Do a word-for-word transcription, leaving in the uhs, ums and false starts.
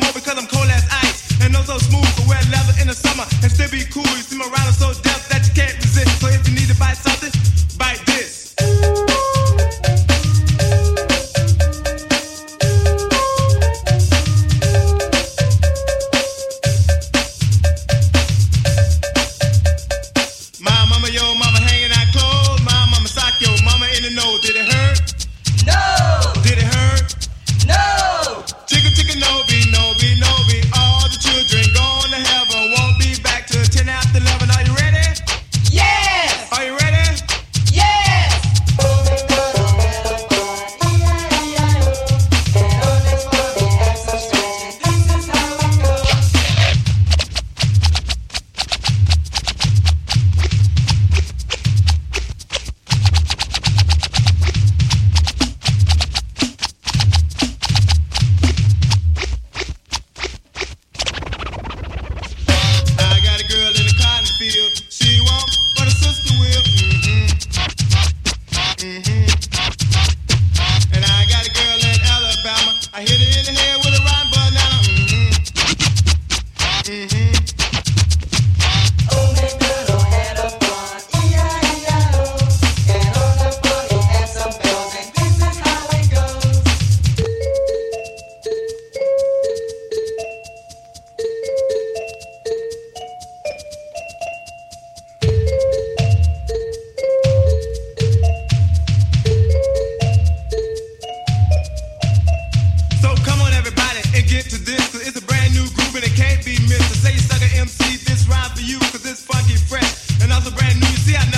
cold because I'm cold as ice. And no so smooth, but wear leather in the summer and still be cool. You see my rhyme so deaf that you can't resist. So if you need to bite something, bite this. My mama, yo, mama hanging out clothes. My mama sock, yo, mama in the nose. Did it hurt? No! Did it hurt? No! Chicken, chicken, no be, no be, no be. All the children gone to heaven. Won't be back till ten after eleven. Are you ready? Yes! Are you ready? Yes! I got a girl in the cotton field. She won't, but her sister will. Mm-hmm. Mm-hmm. And I got a girl in Alabama. I hit her in the head with a rotten banana. Mm-hmm. Mm-hmm. So come on everybody and get to this, cause it's a brand new groove and it can't be missed. So say you suck a M C, this rhyme for you, cause it's funky, fresh, and also brand new. You see I